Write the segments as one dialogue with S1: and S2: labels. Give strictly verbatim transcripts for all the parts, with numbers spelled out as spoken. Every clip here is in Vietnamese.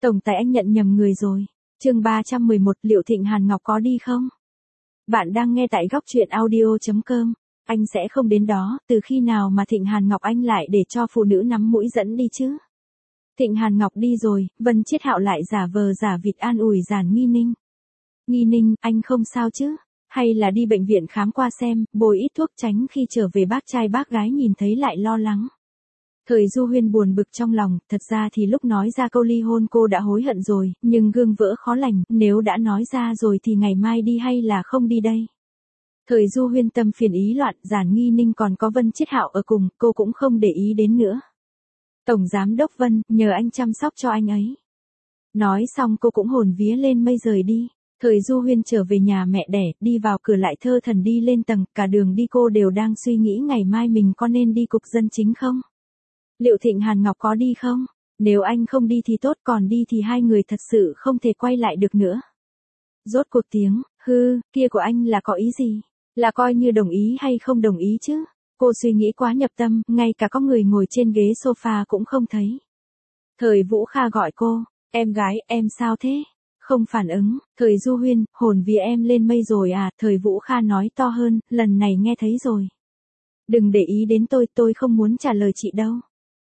S1: Tổng tài anh nhận nhầm người rồi. Chương ba trăm mười một, liệu Thịnh Hàn Ngọc có đi không? Bạn đang nghe tại góc truyện audio chấm com. Anh sẽ không đến đó, từ khi nào mà Thịnh Hàn Ngọc anh lại để cho phụ nữ nắm mũi dẫn đi chứ? Thịnh Hàn Ngọc đi rồi, Vân Chiết Hạo lại giả vờ giả vịt an ủi Giản Nghi Ninh. Nghi Ninh, anh không sao chứ? Hay là đi bệnh viện khám qua xem, bồi ít thuốc tránh khi trở về bác trai bác gái nhìn thấy lại lo lắng. Thời Du Huyên buồn bực trong lòng, thật ra thì lúc nói ra câu ly hôn cô đã hối hận rồi, nhưng gương vỡ khó lành, nếu đã nói ra rồi thì ngày mai đi hay là không đi đây? Thời Du Huyên tâm phiền ý loạn, Giản Nghi Ninh còn có Vân Chiết Hạo ở cùng, cô cũng không để ý đến nữa. Tổng giám đốc Vân, nhờ anh chăm sóc cho anh ấy. Nói xong cô cũng hồn vía lên mây rời đi. Thời Du Huyên trở về nhà mẹ đẻ, đi vào cửa lại thơ thần đi lên tầng, cả đường đi cô đều đang suy nghĩ ngày mai mình có nên đi cục dân chính không? Liệu Thịnh Hàn Ngọc có đi không? Nếu anh không đi thì tốt, còn đi thì hai người thật sự không thể quay lại được nữa. Rốt cuộc tiếng, hư, kia của anh là có ý gì? Là coi như đồng ý hay không đồng ý chứ? Cô suy nghĩ quá nhập tâm, ngay cả có người ngồi trên ghế sofa cũng không thấy. Thời Vũ Kha gọi cô, em gái, em sao thế? Không phản ứng, Thời Du Huyên, hồn vía em lên mây rồi à? Thời Vũ Kha nói to hơn, lần này nghe thấy rồi. Đừng để ý đến tôi, tôi không muốn trả lời chị đâu.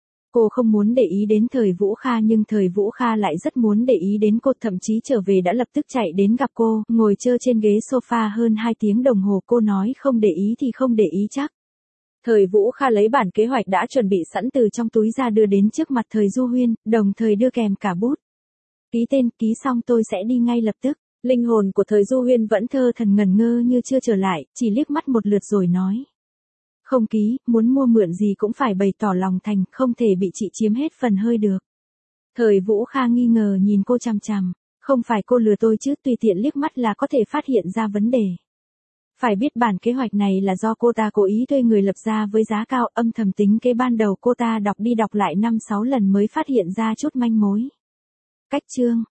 S1: Cô không muốn để ý đến Thời Vũ Kha nhưng Thời Vũ Kha lại rất muốn để ý đến cô, thậm chí trở về đã lập tức chạy đến gặp cô, ngồi chơi trên ghế sofa hơn hai tiếng đồng hồ. Cô nói không để ý thì không để ý chắc. Thời Vũ Kha lấy bản kế hoạch đã chuẩn bị sẵn từ trong túi ra đưa đến trước mặt Thời Du Huyên, đồng thời đưa kèm cả bút. Ký tên, ký xong tôi sẽ đi ngay lập tức. Linh hồn của Thời Du Huyên vẫn thơ thần ngẩn ngơ như chưa trở lại, chỉ liếc mắt một lượt rồi nói. Không ký, muốn mua mượn gì cũng phải bày tỏ lòng thành, không thể bị chị chiếm hết phần hơi được. Thời Vũ Kha nghi ngờ nhìn cô chằm chằm, không phải cô lừa tôi chứ, tùy tiện liếc mắt là có thể phát hiện ra vấn đề. Phải biết bản kế hoạch này là do cô ta cố ý thuê người lập ra với giá cao, âm thầm tính kế ban đầu cô ta đọc đi đọc lại năm sáu lần mới phát hiện ra chút manh mối. Cách chương,